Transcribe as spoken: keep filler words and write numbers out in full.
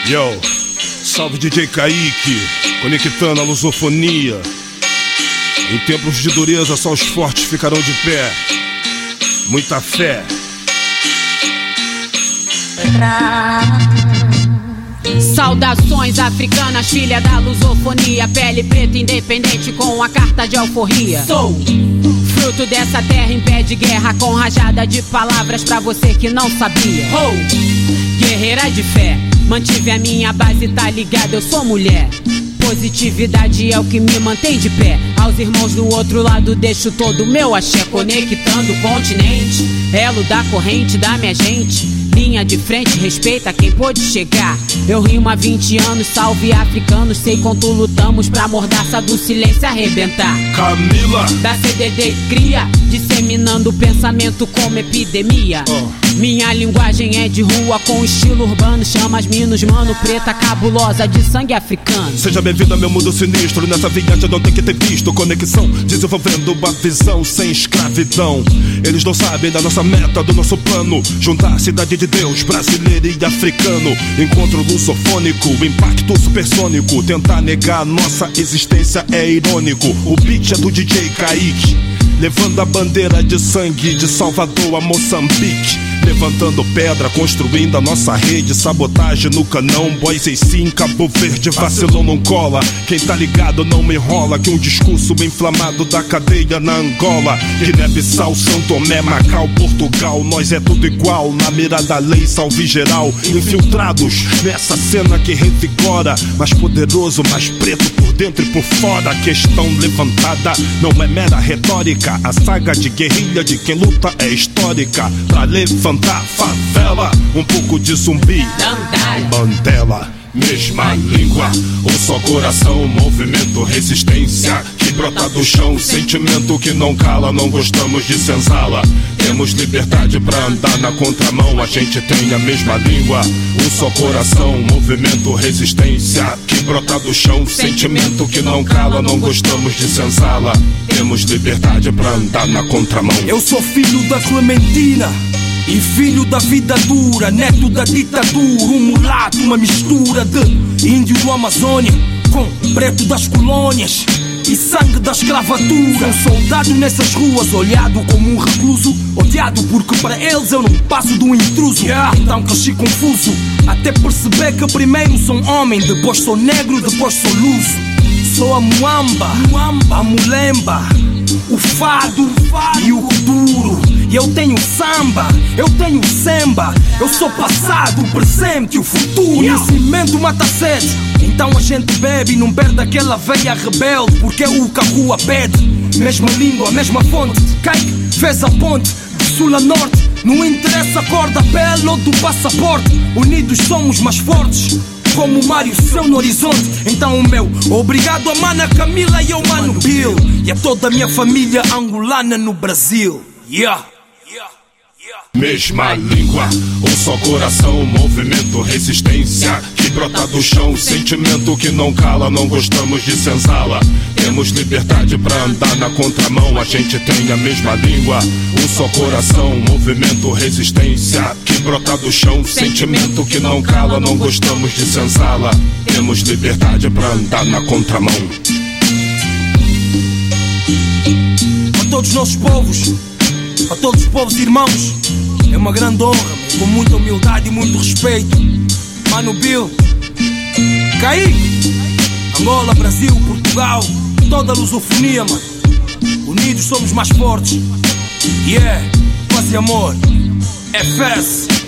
Yo, salve D J Kaique, conectando a lusofonia. Em tempos de dureza só os fortes ficarão de pé. Muita fé. Saudações africanas, filha da lusofonia. Pele preta independente com a carta de alforria. Sou fruto dessa terra em pé de guerra, com rajada de palavras pra você que não sabia. Oh, guerreira de fé, mantive a minha base, tá ligado? Eu sou mulher. Positividade é o que me mantém de pé. Aos irmãos do outro lado deixo todo o meu axé, conectando o continente, elo da corrente da minha gente. Linha de frente, respeita quem pôde chegar. Eu rimo há vinte anos, salve africanos. Sei quanto lutamos pra mordaça do silêncio arrebentar. Camila da C D D cria, disseminando o pensamento como epidemia. oh. Minha linguagem é de rua com estilo urbano. Chama as minos, mano, preta cabulosa de sangue africano. Seja bem-vindo ao meu mundo sinistro. Nessa viagem não tem que ter visto conexão, desenvolvendo uma visão sem escravidão. Eles não sabem da nossa meta, do nosso plano. Juntar a cidade de Deus, brasileiro e africano. Encontro lusofônico, impacto supersônico. Tentar negar a nossa existência é irônico. O beat é do D J Kaique, levando a bandeira de sangue de Salvador a Moçambique. Levantando pedra, construindo a nossa rede. Sabotagem no canão, boys e sim, Cabo Verde. Vacilão não cola, quem tá ligado não me enrola. Que um discurso inflamado da cadeia na Angola, Guiné-Bissau, São Tomé, Macau, Portugal. Nós é tudo igual, na mira da lei, salve geral. Infiltrados nessa cena que revigora, mais poderoso, mais preto por dentro e por fora. A questão levantada não é mera retórica. A saga de guerrilha de quem luta é histórica. Pra levantar favela, um pouco de zumbi, Mandela, mesma língua, um só coração, movimento, resistência que brota do chão, sentimento que não cala, não gostamos de senzala. Temos liberdade pra andar na contramão, a gente tem a mesma língua, um só coração, movimento, resistência que brota do chão, sentimento que não cala, não gostamos de senzala. Temos liberdade pra andar na contramão. Eu sou filho da Clementina e filho da vida dura, neto da ditadura, um mulato, uma mistura de índio do Amazônia com preto das colônias e sangue da escravatura. Um soldado nessas ruas, olhado como um recluso, odiado porque para eles eu não passo de um intruso. yeah. Então cresci confuso, até perceber que primeiro sou homem, depois sou negro, depois sou luso. Sou a muamba, a mulemba, o fado e o duro. E eu tenho samba, eu tenho samba. Eu sou passado, o presente e o futuro. Conhecimento mata a sede, então a gente bebe e não perde aquela veia rebelde, porque é o que a rua pede. Mesma língua, mesma fonte, Kaique fez a ponte de sul a norte. Não interessa a cor da pele ou do passaporte, unidos somos mais fortes, como o Mário Seu no horizonte. Então o meu obrigado a mana Camila e ao mano Bill, e a toda a minha família angolana no Brasil. Yeah. Mesma língua, um só coração, movimento, resistência que brota do chão, sentimento que não cala, não gostamos de senzala. Temos liberdade pra andar na contramão, a gente tem a mesma língua, um só coração, movimento, resistência que brota do chão, sentimento que não cala, não gostamos de senzala. Temos liberdade pra andar na contramão. A todos os nossos povos, a todos os povos irmãos, é uma grande honra, com muita humildade e muito respeito. Mano Bill, Kaique, Angola, Brasil, Portugal, toda a lusofonia, mano. Unidos somos mais fortes. Yeah, paz e amor. F S